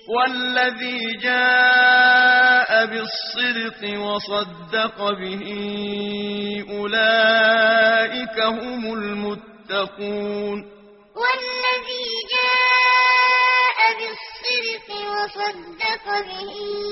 والذي جاء بالصدق وصدق به أولئك هم المتقون والذي جاء بالصدق وصدق به